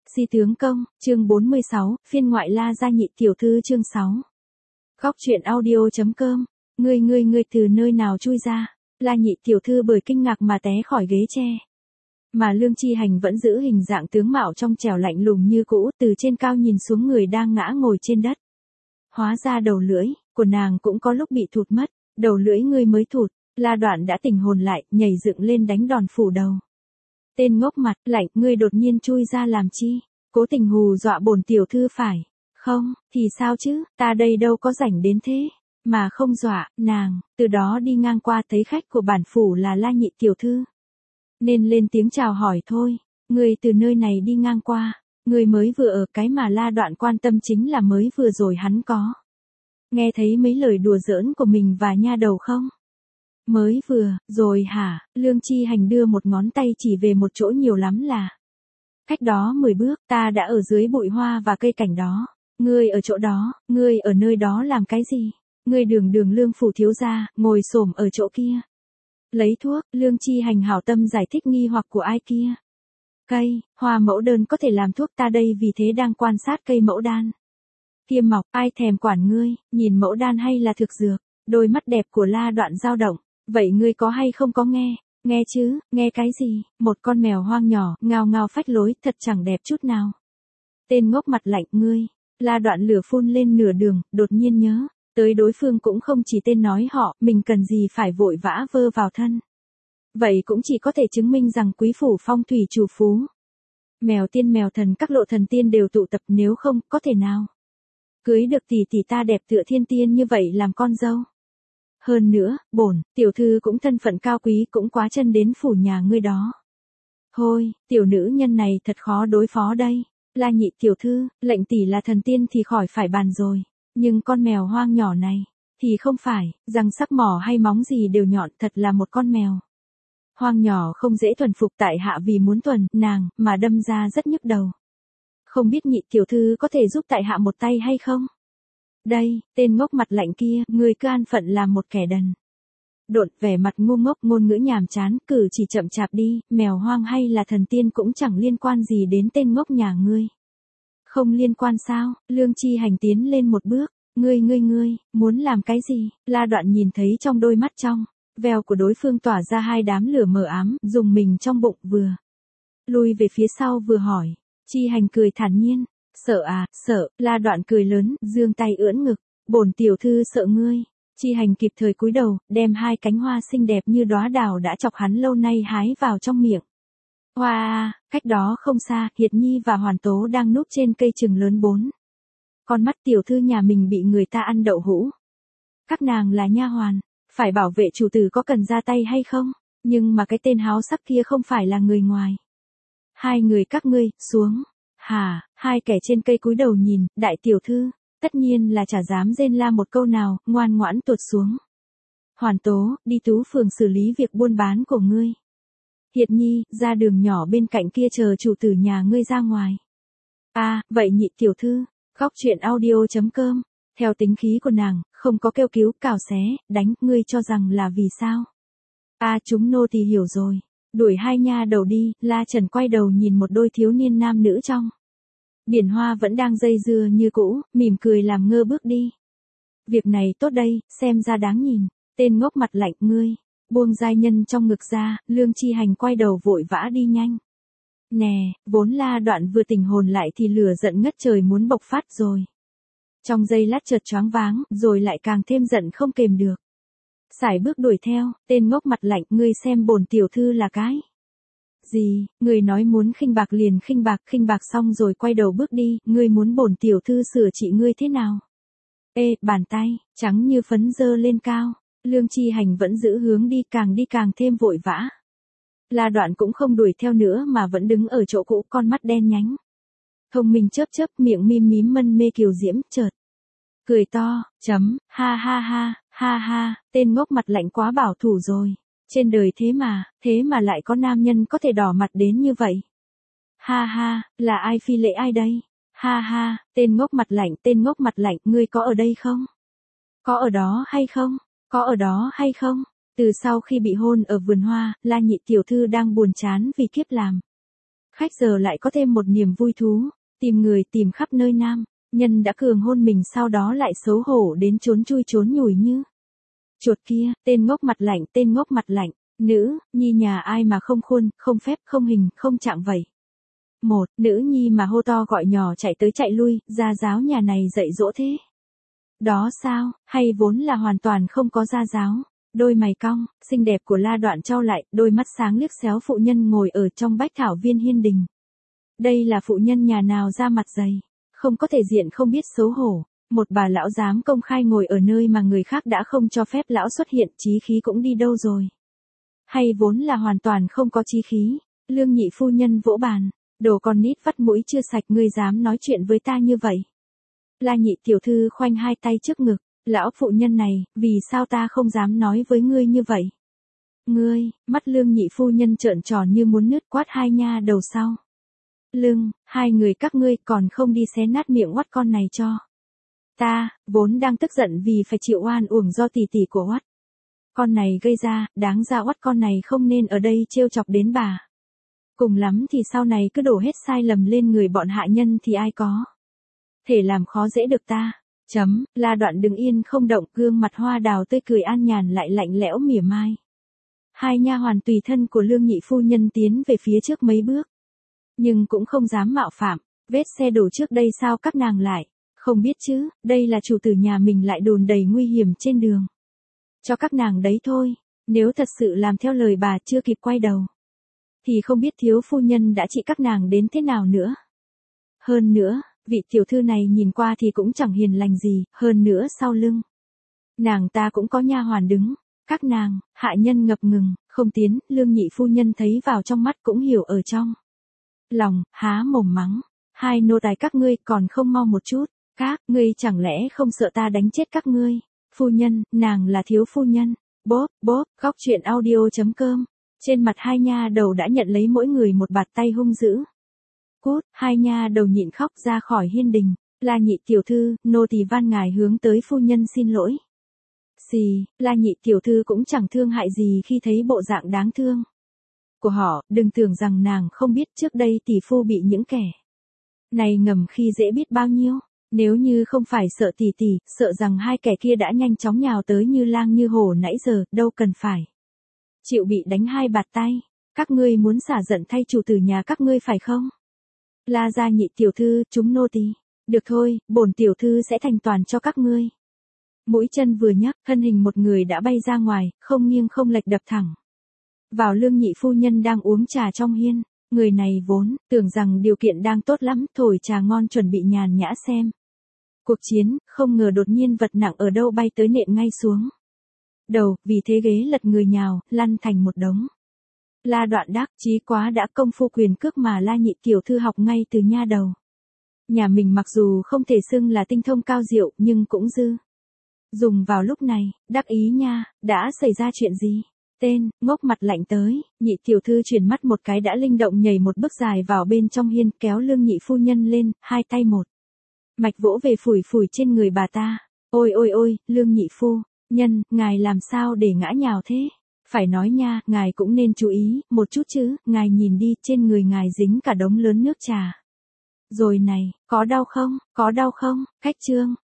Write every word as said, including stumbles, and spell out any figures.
Si tướng công, chương bốn mươi sáu, phiên ngoại La gia nhị tiểu thư chương sáu. Góc truyện audio.com, ngươi ngươi ngươi từ nơi nào chui ra, La nhị tiểu thư bởi kinh ngạc mà té khỏi ghế tre. Mà Lương Chi Hành vẫn giữ hình dạng tướng mạo trong trẻo lạnh lùng như cũ, từ trên cao nhìn xuống người đang ngã ngồi trên đất. Hóa ra đầu lưỡi của nàng cũng có lúc bị thụt mất, đầu lưỡi ngươi mới thụt. La Đoạn đã tỉnh hồn lại, nhảy dựng lên đánh đòn phủ đầu. Tên ngốc mặt lạnh, ngươi đột nhiên chui ra làm chi? Cố tình hù dọa bổn tiểu thư phải không? Thì sao chứ, ta đây đâu có rảnh đến thế mà không dọa nàng. Từ đó đi ngang qua thấy khách của bản phủ là La nhị tiểu thư, nên lên tiếng chào hỏi thôi. Ngươi từ nơi này đi ngang qua, ngươi mới vừa ở. Cái mà La Đoạn quan tâm chính là mới vừa rồi hắn có nghe thấy mấy lời đùa giỡn của mình và nha đầu không? Mới vừa rồi hả? Lương Chi Hành đưa một ngón tay chỉ về một chỗ nhiều lắm là cách đó mười bước, ta đã ở dưới bụi hoa và cây cảnh đó. Ngươi ở chỗ đó, ngươi ở nơi đó làm cái gì? Ngươi đường đường Lương phủ thiếu gia, ngồi xổm ở chỗ kia lấy thuốc. Lương Chi Hành hảo tâm giải thích nghi hoặc của ai kia. Cây hoa mẫu đơn có thể làm thuốc, ta đây vì thế đang quan sát cây mẫu đan kia mọc, ai thèm quản ngươi, nhìn mẫu đan hay là thực dược. Đôi mắt đẹp của La Đoạn dao động. Vậy ngươi có hay không có nghe? Nghe chứ, nghe cái gì? Một con mèo hoang nhỏ, ngao ngao phách lối, thật chẳng đẹp chút nào. Tên ngốc mặt lạnh, ngươi. La Đoạn lửa phun lên nửa đường, đột nhiên nhớ tới đối phương cũng không chỉ tên nói họ, mình cần gì phải vội vã vơ vào thân. Vậy cũng chỉ có thể chứng minh rằng quý phủ phong thủy chủ phú. Mèo tiên mèo thần các lộ thần tiên đều tụ tập, nếu không, có thể nào cưới được tỷ tỷ ta đẹp tựa thiên tiên như vậy làm con dâu. Hơn nữa, bổn tiểu thư cũng thân phận cao quý, cũng quá chân đến phủ nhà ngươi đó. Thôi, tiểu nữ nhân này thật khó đối phó đây. La nhị tiểu thư, lệnh tỷ là thần tiên thì khỏi phải bàn rồi. Nhưng con mèo hoang nhỏ này, thì không phải, răng sắc mỏ hay móng gì đều nhọn, thật là một con mèo hoang nhỏ không dễ thuần phục, tại hạ vì muốn thuần nàng mà đâm ra rất nhức đầu. Không biết nhị tiểu thư có thể giúp tại hạ một tay hay không? Đây, tên ngốc mặt lạnh kia, ngươi cứ an phận làm một kẻ đần độn, vẻ mặt ngu ngốc, ngôn ngữ nhàm chán, cử chỉ chậm chạp đi, mèo hoang hay là thần tiên cũng chẳng liên quan gì đến tên ngốc nhà ngươi. Không liên quan sao? Lương Chi Hành tiến lên một bước, ngươi ngươi ngươi, muốn làm cái gì? La Đoạn nhìn thấy trong đôi mắt trong veo của đối phương tỏa ra hai đám lửa mờ ám, dùng mình trong bụng, vừa lui về phía sau vừa hỏi. Chi Hành cười thản nhiên. Sợ à, sợ. La Đoạn cười lớn, giương tay ưỡn ngực. Bổn tiểu thư sợ ngươi. Chi Hành kịp thời cúi đầu, đem hai cánh hoa xinh đẹp như đóa đào đã chọc hắn lâu nay hái vào trong miệng. Hoa, wow, cách đó không xa, Hiệt Nhi và Hoàn Tố đang núp trên cây chừng lớn bốn con mắt tiểu thư nhà mình bị người ta ăn đậu hũ. Các nàng là nha hoàn, phải bảo vệ chủ tử, có cần ra tay hay không? Nhưng mà cái tên háo sắc kia không phải là người ngoài. Hai người các ngươi, xuống. Hả? Hai kẻ trên cây cúi đầu nhìn, đại tiểu thư, tất nhiên là chả dám rên la một câu nào, ngoan ngoãn tuột xuống. Hoàn Tố, đi Tú phường xử lý việc buôn bán của ngươi. Hiệt Nhi, ra đường nhỏ bên cạnh kia chờ chủ tử nhà ngươi ra ngoài. À, vậy nhị tiểu thư. Góc truyện audio.com, theo tính khí của nàng, không có kêu cứu, cào xé, đánh, ngươi cho rằng là vì sao? À, chúng nô thì hiểu rồi. Đuổi hai nha đầu đi. La Trần quay đầu nhìn một đôi thiếu niên nam nữ trong biển hoa vẫn đang dây dưa như cũ, mỉm cười làm ngơ bước đi. Việc này tốt đây, xem ra đáng nhìn. Tên ngốc mặt lạnh, ngươi buông giai nhân trong ngực ra. Lương Chi Hành quay đầu vội vã đi nhanh. Nè, vốn La Đoạn vừa tỉnh hồn lại thì lửa giận ngất trời muốn bộc phát rồi. Trong giây lát chợt choáng váng, rồi lại càng thêm giận không kềm được. Sải bước đuổi theo. Tên ngốc mặt lạnh, ngươi xem bổn tiểu thư là cái gì? Ngươi nói muốn khinh bạc liền khinh bạc, khinh bạc xong rồi quay đầu bước đi, ngươi muốn bổn tiểu thư sửa trị ngươi thế nào? Ê, bàn tay trắng như phấn giơ lên cao. Lương Chi Hành vẫn giữ hướng đi, càng đi càng thêm vội vã. La Đoạn cũng không đuổi theo nữa mà vẫn đứng ở chỗ cũ, con mắt đen nhánh thông minh chớp chớp, miệng mím mím mân mê kiều diễm, chợt cười to, chấm, ha ha ha, ha ha, tên ngốc mặt lạnh quá bảo thủ rồi. Trên đời thế mà, thế mà lại có nam nhân có thể đỏ mặt đến như vậy. Ha ha, là ai phi lễ ai đây? Ha ha, tên ngốc mặt lạnh, tên ngốc mặt lạnh, ngươi có ở đây không? Có ở đó hay không? Có ở đó hay không? Từ sau khi bị hôn ở vườn hoa, La nhị tiểu thư đang buồn chán vì kiếp làm Khách giờ lại có thêm một niềm vui thú, tìm người tìm khắp nơi nam, nhân đã cường hôn mình sau đó lại xấu hổ đến trốn chui trốn nhủi như. Chuột kia, tên ngốc mặt lạnh, tên ngốc mặt lạnh, nữ, nhi nhà ai mà không khuôn, không phép, không hình, không trạng vậy. Một, nữ nhi mà hô to gọi nhỏ chạy tới chạy lui, gia giáo nhà này dạy dỗ thế. Đó sao, hay vốn là hoàn toàn không có gia giáo. Đôi mày cong, xinh đẹp của La Đoạn trao lại, đôi mắt sáng liếc xéo phụ nhân ngồi ở trong bách thảo viên hiên đình. Đây là phụ nhân nhà nào ra mặt dày, không có thể diện không biết xấu hổ. Một bà lão dám công khai ngồi ở nơi mà người khác đã không cho phép lão xuất hiện, chí khí cũng đi đâu rồi. Hay vốn là hoàn toàn không có chí khí. Lương nhị phu nhân vỗ bàn, đồ con nít vắt mũi chưa sạch, ngươi dám nói chuyện với ta như vậy. La nhị tiểu thư khoanh hai tay trước ngực, lão phụ nhân này, vì sao ta không dám nói với ngươi như vậy? Ngươi, mắt lương nhị phu nhân trợn tròn như muốn nứt, quát hai nha đầu sau. Lưng, hai người các ngươi còn không đi xé nát miệng oắt con này cho. Ta, vốn đang tức giận vì phải chịu oan uổng do tỷ tỷ của oắt. Con này gây ra, đáng ra oắt con này không nên ở đây trêu chọc đến bà. Cùng lắm thì sau này cứ đổ hết sai lầm lên người bọn hạ nhân thì ai có thể làm khó dễ được ta. Chấm, La Đoạn đứng yên không động, gương mặt hoa đào tươi cười an nhàn lại lạnh lẽo mỉa mai. Hai nha hoàn tùy thân của lương nhị phu nhân tiến về phía trước mấy bước, nhưng cũng không dám mạo phạm. Vết xe đổ trước đây sao các nàng lại không biết chứ, đây là chủ tử nhà mình lại đồn đầy nguy hiểm trên đường. Cho các nàng đấy thôi, nếu thật sự làm theo lời bà chưa kịp quay đầu, thì không biết thiếu phu nhân đã trị các nàng đến thế nào nữa. Hơn nữa, vị tiểu thư này nhìn qua thì cũng chẳng hiền lành gì, hơn nữa sau lưng nàng ta cũng có nha hoàn đứng. Các nàng, hạ nhân ngập ngừng, không tiến, lương nhị phu nhân thấy vào trong mắt cũng hiểu ở trong lòng, há mồm mắng. Hai nô tài các ngươi còn không mau một chút, các ngươi chẳng lẽ không sợ ta đánh chết các ngươi? Phu nhân, nàng là thiếu phu nhân. Bốp, bốp, góc truyện audio chấm com. Trên mặt hai nha đầu đã nhận lấy mỗi người một bạt tay hung dữ. Cút, hai nha đầu nhịn khóc ra khỏi hiên đình. La nhị tiểu thư, nô tỳ van ngài hướng tới phu nhân xin lỗi. Xì, La nhị tiểu thư cũng chẳng thương hại gì khi thấy bộ dạng đáng thương của họ, đừng tưởng rằng nàng không biết trước đây tỷ phu bị những kẻ này ngầm khi dễ biết bao nhiêu. Nếu như không phải sợ tỷ tỷ, sợ rằng hai kẻ kia đã nhanh chóng nhào tới như lang như hổ nãy giờ, đâu cần phải chịu bị đánh hai bạt tay. Các ngươi muốn xả giận thay chủ tử nhà các ngươi phải không? La gia nhị tiểu thư, chúng nô tỳ. Được thôi, bổn tiểu thư sẽ thành toàn cho các ngươi. Mũi chân vừa nhấc, thân hình một người đã bay ra ngoài, không nghiêng không lệch đập thẳng vào lương nhị phu nhân đang uống trà trong hiên. Người này vốn tưởng rằng điều kiện đang tốt lắm, thổi trà ngon chuẩn bị nhàn nhã xem cuộc chiến, không ngờ đột nhiên vật nặng ở đâu bay tới nện ngay xuống đầu, vì thế ghế lật người nhào, lăn thành một đống. La Đoạn đắc chí quá đã công phu quyền cước mà La nhị tiểu thư học ngay từ nha đầu nhà mình, mặc dù không thể xưng là tinh thông cao diệu nhưng cũng dư dùng vào lúc này. Đắc ý nha, đã xảy ra chuyện gì? Tên, ngốc mặt lạnh tới, nhị tiểu thư chuyển mắt một cái đã linh động nhảy một bước dài vào bên trong hiên, kéo lương nhị phu nhân lên, hai tay một mạch vỗ về phủi phủi trên người bà ta. Ôi ôi ôi, lương nhị phu nhân, ngài làm sao để ngã nhào thế? Phải nói nha, ngài cũng nên chú ý một chút chứ, ngài nhìn đi, trên người ngài dính cả đống lớn nước trà rồi này, có đau không, có đau không? Cách trương,